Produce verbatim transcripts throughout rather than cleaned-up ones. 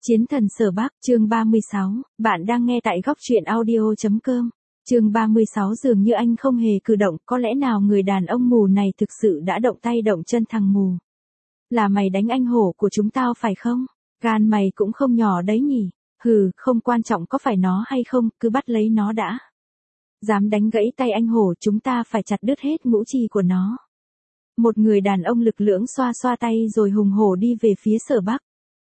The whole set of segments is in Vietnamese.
Chiến thần Sở Bắc, chương ba mươi sáu, bạn đang nghe tại góc truyện audio chấm com. Chương ba mươi sáu dường như anh không hề cử động, có lẽ nào người đàn ông mù này thực sự đã động tay động chân thằng mù. Là mày đánh anh hổ của chúng tao phải không? Gan mày cũng không nhỏ đấy nhỉ. Hừ, không quan trọng có phải nó hay không, cứ bắt lấy nó đã. Dám đánh gãy tay anh hổ chúng ta phải chặt đứt hết ngũ chi của nó. Một người đàn ông lực lưỡng xoa xoa tay rồi hùng hổ đi về phía Sở Bắc.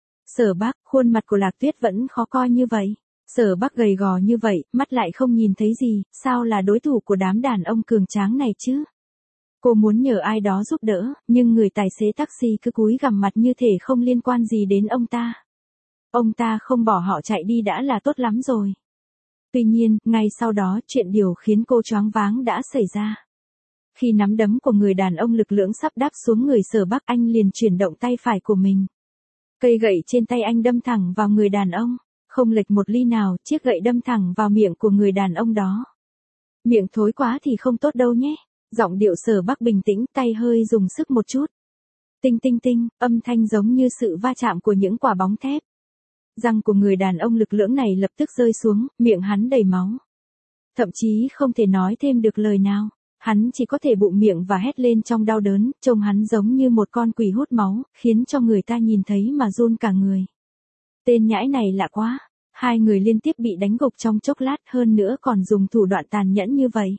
Sở Bắc, khuôn mặt của Lạc Tuyết vẫn khó coi như vậy. Sở Bắc gầy gò như vậy, mắt lại không nhìn thấy gì, sao là đối thủ của đám đàn ông cường tráng này chứ? Cô muốn nhờ ai đó giúp đỡ, nhưng người tài xế taxi cứ cúi gằm mặt như thể không liên quan gì đến ông ta. Ông ta không bỏ họ chạy đi đã là tốt lắm rồi. Tuy nhiên, ngay sau đó chuyện điều khiến cô choáng váng đã xảy ra. Khi nắm đấm của người đàn ông lực lưỡng sắp đáp xuống người Sở Bắc, anh liền chuyển động tay phải của mình. Cây gậy trên tay anh đâm thẳng vào người đàn ông, không lệch một ly nào, chiếc gậy đâm thẳng vào miệng của người đàn ông đó. Miệng thối quá thì không tốt đâu nhé. Giọng điệu Sở Bắc bình tĩnh, tay hơi dùng sức một chút. Tinh tinh tinh, âm thanh giống như sự va chạm của những quả bóng thép. Răng của người đàn ông lực lưỡng này lập tức rơi xuống, miệng hắn đầy máu. Thậm chí không thể nói thêm được lời nào. Hắn chỉ có thể bụm miệng và hét lên trong đau đớn, trông hắn giống như một con quỷ hút máu, khiến cho người ta nhìn thấy mà run cả người. Tên nhãi này lạ quá, hai người liên tiếp bị đánh gục trong chốc lát, hơn nữa còn dùng thủ đoạn tàn nhẫn như vậy.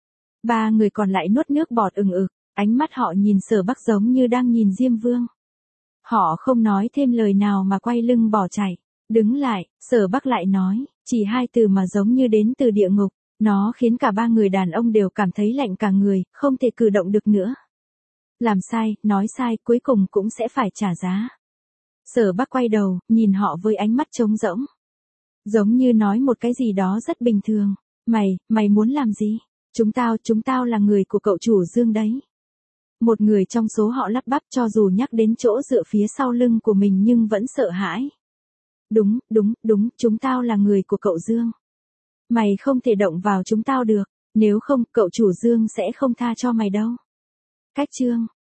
Ba người còn lại nuốt nước bọt ừng ực, ánh mắt họ nhìn Sở Bắc giống như đang nhìn Diêm Vương. Họ không nói thêm lời nào mà quay lưng bỏ chạy. Đứng lại, Sở Bắc lại nói, chỉ hai từ mà giống như đến từ địa ngục. Nó khiến cả ba người đàn ông đều cảm thấy lạnh cả người, không thể cử động được nữa. Làm sai, nói sai, cuối cùng cũng sẽ phải trả giá. Sở Bắc quay đầu, nhìn họ với ánh mắt trống rỗng. Giống như nói một cái gì đó rất bình thường. Mày, mày muốn làm gì? Chúng tao, chúng tao là người của cậu chủ Dương đấy. Một người trong số họ lắp bắp cho dù nhắc đến chỗ dựa phía sau lưng của mình nhưng vẫn sợ hãi. Đúng, đúng, đúng, chúng tao là người của cậu Dương. Mày không thể động vào chúng tao được, nếu không, cậu chủ Dương sẽ không tha cho mày đâu. Cách chương